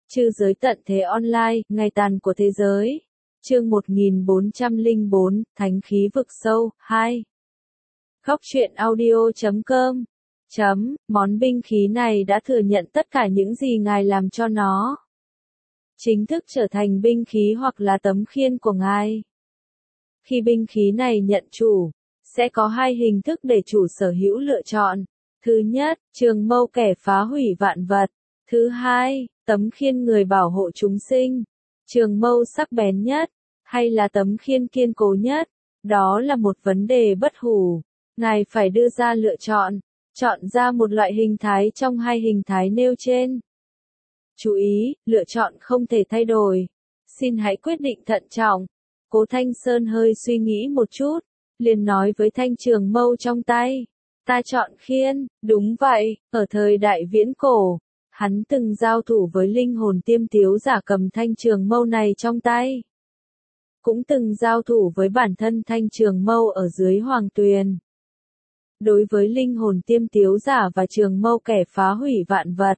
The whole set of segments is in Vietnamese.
Chư giới tận thế online, ngày tàn của thế giới. Chương 1404, Thánh khí vực sâu, 2. Góc truyện audio.com. Món binh khí này đã thừa nhận tất cả những gì ngài làm cho nó. Chính thức trở thành binh khí hoặc là tấm khiên của ngài. Khi binh khí này nhận chủ, sẽ có hai hình thức để chủ sở hữu lựa chọn. Thứ nhất, trường mâu kẻ phá hủy vạn vật. Thứ hai, tấm khiên người bảo hộ chúng sinh. Trường mâu sắc bén nhất, hay là tấm khiên kiên cố nhất? Đó là một vấn đề bất hủ. Ngài phải đưa ra lựa chọn, chọn ra một loại hình thái trong hai hình thái nêu trên. Chú ý, lựa chọn không thể thay đổi. Xin hãy quyết định thận trọng. Cố Thanh Sơn hơi suy nghĩ một chút, liền nói với thanh trường mâu trong tay. Ta chọn khiên, đúng vậy, ở thời đại viễn cổ, hắn từng giao thủ với linh hồn tiêm tiếu giả cầm thanh trường mâu này trong tay. Cũng từng giao thủ với bản thân thanh trường mâu ở dưới hoàng tuyền. Đối với linh hồn tiêm tiếu giả và trường mâu kẻ phá hủy vạn vật,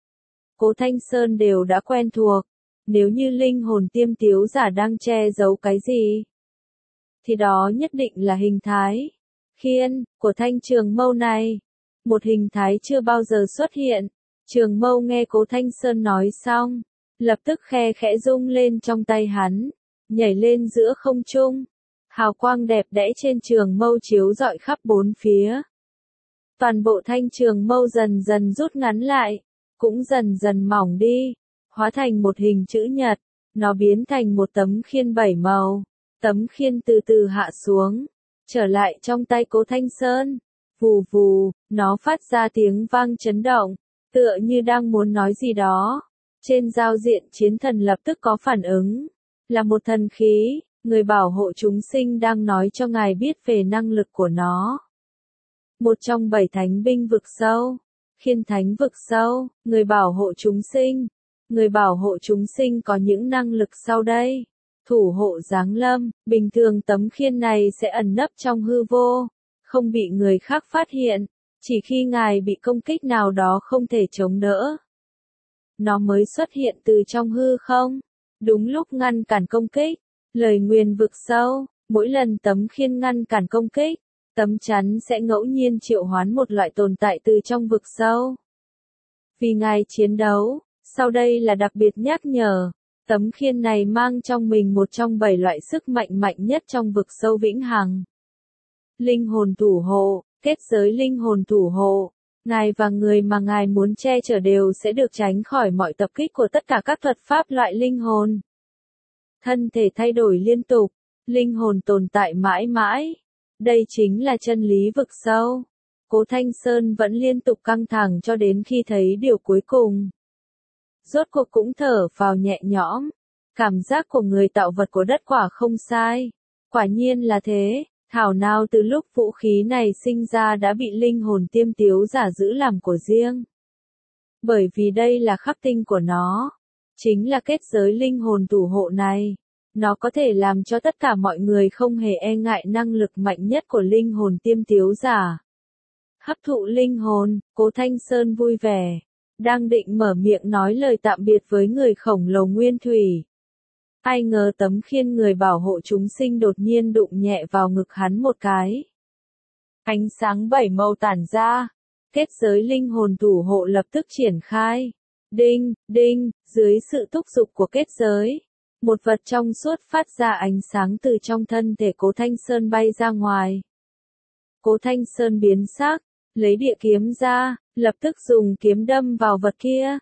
Cố Thanh Sơn đều đã quen thuộc. Nếu như linh hồn tiêm tiếu giả đang che giấu cái gì, thì đó nhất định là hình thái khiên của thanh trường mâu này. Một hình thái chưa bao giờ xuất hiện. Trường mâu nghe Cố Thanh Sơn nói xong, lập tức khe khẽ rung lên trong tay hắn, nhảy lên giữa không trung. Hào quang đẹp đẽ trên trường mâu chiếu rọi khắp bốn phía. Toàn bộ thanh trường mâu dần dần rút ngắn lại, cũng dần dần mỏng đi, hóa thành một hình chữ nhật. Nó biến thành một tấm khiên 7 màu. Tấm khiên từ từ hạ xuống, trở lại trong tay Cố Thanh Sơn. Vù vù, nó phát ra tiếng vang chấn động, tựa như đang muốn nói gì đó. Trên giao diện chiến thần lập tức có phản ứng. Là một thần khí, người bảo hộ chúng sinh đang nói cho ngài biết về năng lực của nó. Một trong 7 thánh binh vực sâu, khiên thánh vực sâu, người bảo hộ chúng sinh. Người bảo hộ chúng sinh có những năng lực sau đây. Thủ hộ giáng lâm, bình thường tấm khiên này sẽ ẩn nấp trong hư vô, không bị người khác phát hiện, chỉ khi ngài bị công kích nào đó không thể chống đỡ, nó mới xuất hiện từ trong hư không, đúng lúc ngăn cản công kích. Lời nguyền vực sâu, mỗi lần tấm khiên ngăn cản công kích, tấm chắn sẽ ngẫu nhiên triệu hoán một loại tồn tại từ trong vực sâu. Vì ngài chiến đấu, sau đây là đặc biệt nhắc nhở. Tấm khiên này mang trong mình một trong 7 loại sức mạnh mạnh nhất trong vực sâu vĩnh hằng. Linh hồn thủ hộ, kết giới linh hồn thủ hộ. Ngài và người mà ngài muốn che chở đều sẽ được tránh khỏi mọi tập kích của tất cả các thuật pháp loại linh hồn. Thân thể thay đổi liên tục, linh hồn tồn tại mãi mãi. Đây chính là chân lý vực sâu. Cố Thanh Sơn vẫn liên tục căng thẳng cho đến khi thấy điều cuối cùng. Rốt cuộc cũng thở phào nhẹ nhõm. Cảm giác của người tạo vật của đất quả không sai. Quả nhiên là thế. Thảo nào từ lúc vũ khí này sinh ra đã bị linh hồn tiêm tiếu giả giữ làm của riêng. Bởi vì đây là khắc tinh của nó. Chính là kết giới linh hồn thủ hộ này. Nó có thể làm cho tất cả mọi người không hề e ngại năng lực mạnh nhất của linh hồn tiêm tiếu giả. Hấp thụ linh hồn, Cố Thanh Sơn vui vẻ. Đang định mở miệng nói lời tạm biệt với người khổng lồ nguyên thủy. Ai ngờ tấm khiên người bảo hộ chúng sinh đột nhiên đụng nhẹ vào ngực hắn một cái. Ánh sáng 7 màu tản ra. Kết giới linh hồn thủ hộ lập tức triển khai. Đinh, đinh, dưới sự thúc giục của kết giới. Một vật trong suốt phát ra ánh sáng từ trong thân thể Cố Thanh Sơn bay ra ngoài. Cố Thanh Sơn biến sắc, lấy địa kiếm ra, lập tức dùng kiếm đâm vào vật kia.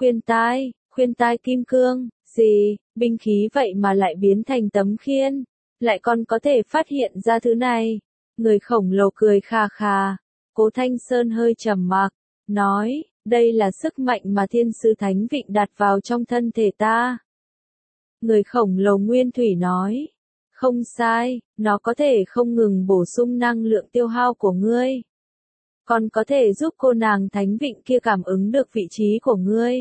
Khuyên tai kim cương, gì, binh khí vậy mà lại biến thành tấm khiên, lại còn có thể phát hiện ra thứ này. Người khổng lồ cười khà khà. Cố Thanh Sơn hơi trầm mặc, nói, đây là sức mạnh mà thiên sứ thánh vịnh đặt vào trong thân thể ta. Người khổng lồ nguyên thủy nói, không sai, nó có thể không ngừng bổ sung năng lượng tiêu hao của ngươi. Còn có thể giúp cô nàng thánh vịnh kia cảm ứng được vị trí của ngươi.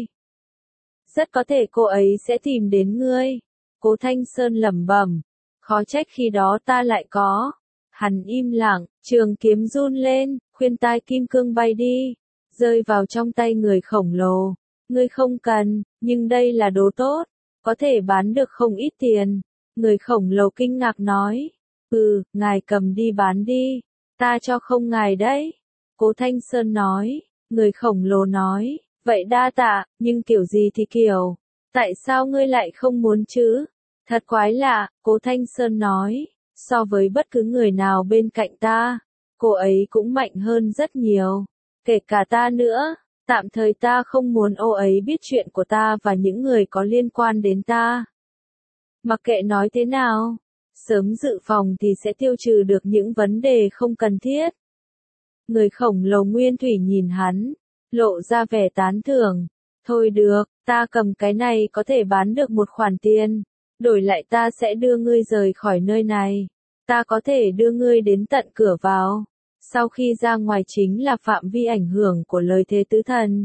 Rất có thể cô ấy sẽ tìm đến ngươi. Cố Thanh Sơn lẩm bẩm, khó trách khi đó ta lại có. Hắn im lặng, trường kiếm run lên, khuyên tai kim cương bay đi, rơi vào trong tay người khổng lồ. Ngươi không cần, nhưng đây là đồ tốt, có thể bán được không ít tiền. Người khổng lồ kinh ngạc nói, ngài cầm đi bán đi, ta cho không ngài đấy. Cố Thanh Sơn nói, người khổng lồ nói, vậy đa tạ, nhưng kiểu gì thì kiểu, tại sao ngươi lại không muốn chứ? Thật quái lạ, Cố Thanh Sơn nói, so với bất cứ người nào bên cạnh ta, cô ấy cũng mạnh hơn rất nhiều, kể cả ta nữa. Tạm thời ta không muốn ô ấy biết chuyện của ta và những người có liên quan đến ta. Mặc kệ nói thế nào, sớm dự phòng thì sẽ tiêu trừ được những vấn đề không cần thiết. Người khổng lồ nguyên thủy nhìn hắn, lộ ra vẻ tán thưởng. Thôi được, ta cầm cái này có thể bán được một khoản tiền. Đổi lại ta sẽ đưa ngươi rời khỏi nơi này. Ta có thể đưa ngươi đến tận cửa vào. Sau khi ra ngoài chính là phạm vi ảnh hưởng của lời thề tứ thần.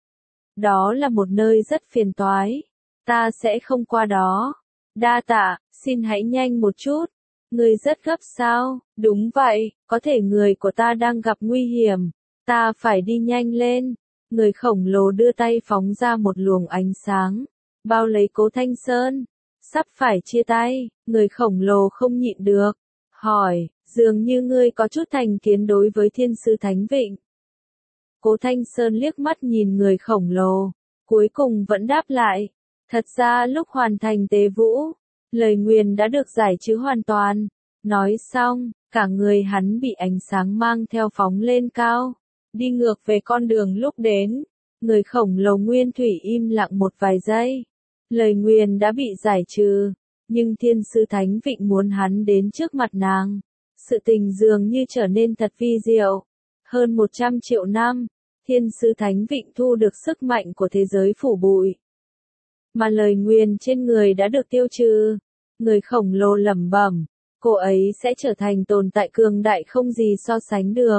Đó là một nơi rất phiền toái. Ta sẽ không qua đó. Đa tạ, xin hãy nhanh một chút. Ngươi rất gấp sao? Đúng vậy, có thể người của ta đang gặp nguy hiểm. Ta phải đi nhanh lên. Người khổng lồ đưa tay phóng ra một luồng ánh sáng, bao lấy Cố Thanh Sơn. Sắp phải chia tay, người khổng lồ không nhịn được. Hỏi, dường như ngươi có chút thành kiến đối với thiên sư Thánh Vịnh. Cố Thanh Sơn liếc mắt nhìn người khổng lồ, cuối cùng vẫn đáp lại. Thật ra lúc hoàn thành tế vũ, lời nguyền đã được giải trừ hoàn toàn. Nói xong, cả người hắn bị ánh sáng mang theo phóng lên cao, đi ngược về con đường lúc đến. Người khổng lồ nguyên thủy im lặng một vài giây. Lời nguyền đã bị giải trừ, nhưng thiên sư Thánh Vịnh muốn hắn đến trước mặt nàng. Sự tình dường như trở nên thật vi diệu. Hơn 100 triệu năm, thiên sư Thánh Vịnh thu được sức mạnh của thế giới phủ bụi. Mà lời nguyền trên người đã được tiêu trừ. Người khổng lồ lẩm bẩm, cô ấy sẽ trở thành tồn tại cường đại không gì so sánh được.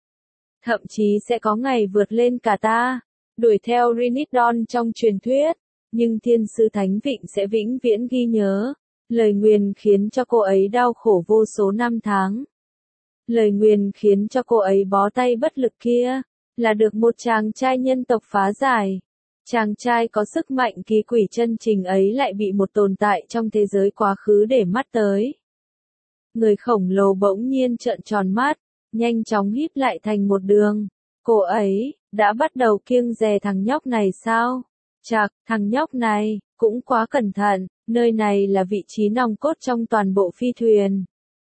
Thậm chí sẽ có ngày vượt lên cả ta, đuổi theo Rinidon trong truyền thuyết. Nhưng thiên sư Thánh Vịnh sẽ vĩnh viễn ghi nhớ. Lời nguyền khiến cho cô ấy đau khổ vô số năm tháng. Lời nguyền khiến cho cô ấy bó tay bất lực kia, là được một chàng trai nhân tộc phá giải. Chàng trai có sức mạnh kỳ quỷ chân trình ấy lại bị một tồn tại trong thế giới quá khứ để mắt tới. Người khổng lồ bỗng nhiên trợn tròn mắt, nhanh chóng híp lại thành một đường. Cô ấy, đã bắt đầu kiêng dè thằng nhóc này sao? Chạc, thằng nhóc này, cũng quá cẩn thận, nơi này là vị trí nòng cốt trong toàn bộ phi thuyền.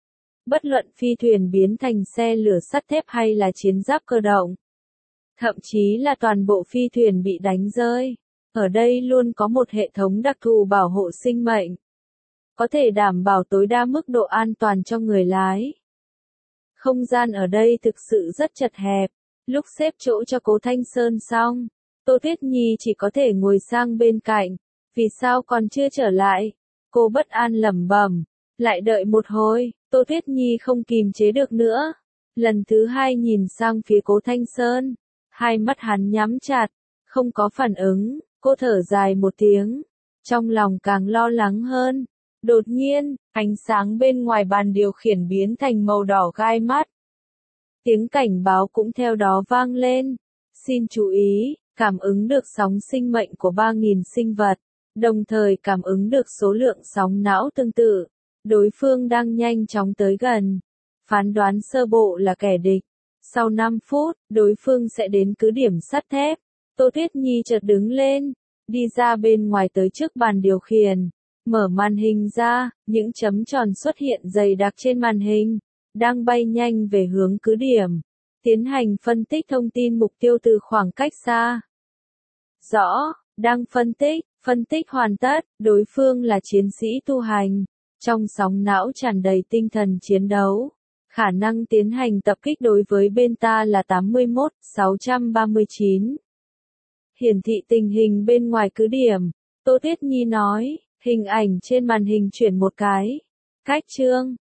Bất luận phi thuyền biến thành xe lửa sắt thép hay là chiến giáp cơ động. Thậm chí là toàn bộ phi thuyền bị đánh rơi. Ở đây luôn có một hệ thống đặc thù bảo hộ sinh mệnh. Có thể đảm bảo tối đa mức độ an toàn cho người lái. Không gian ở đây thực sự rất chật hẹp. Lúc xếp chỗ cho Cố Thanh Sơn xong, Tô Tuyết Nhi chỉ có thể ngồi sang bên cạnh. Vì sao còn chưa trở lại? Cô bất an lẩm bẩm. Lại đợi một hồi, Tô Tuyết Nhi không kìm chế được nữa. Lần thứ hai nhìn sang phía Cố Thanh Sơn. Hai mắt hắn nhắm chặt, không có phản ứng. Cô thở dài một tiếng. Trong lòng càng lo lắng hơn. Đột nhiên, ánh sáng bên ngoài bàn điều khiển biến thành màu đỏ gai mắt. Tiếng cảnh báo cũng theo đó vang lên. Xin chú ý, cảm ứng được sóng sinh mệnh của 3.000 sinh vật, đồng thời cảm ứng được số lượng sóng não tương tự. Đối phương đang nhanh chóng tới gần. Phán đoán sơ bộ là kẻ địch. Sau 5 phút, đối phương sẽ đến cứ điểm sắt thép. Tô Tuyết Nhi chợt đứng lên, đi ra bên ngoài tới trước bàn điều khiển. Mở màn hình ra, những chấm tròn xuất hiện dày đặc trên màn hình, đang bay nhanh về hướng cứ điểm. Tiến hành phân tích thông tin mục tiêu từ khoảng cách xa. Rõ, đang phân tích hoàn tất, đối phương là chiến sĩ tu hành. Trong sóng não tràn đầy tinh thần chiến đấu. Khả năng tiến hành tập kích đối với bên ta là 81-639. Hiển thị tình hình bên ngoài cứ điểm. Tô Tuyết Nhi nói, hình ảnh trên màn hình chuyển một cái. Cách chương.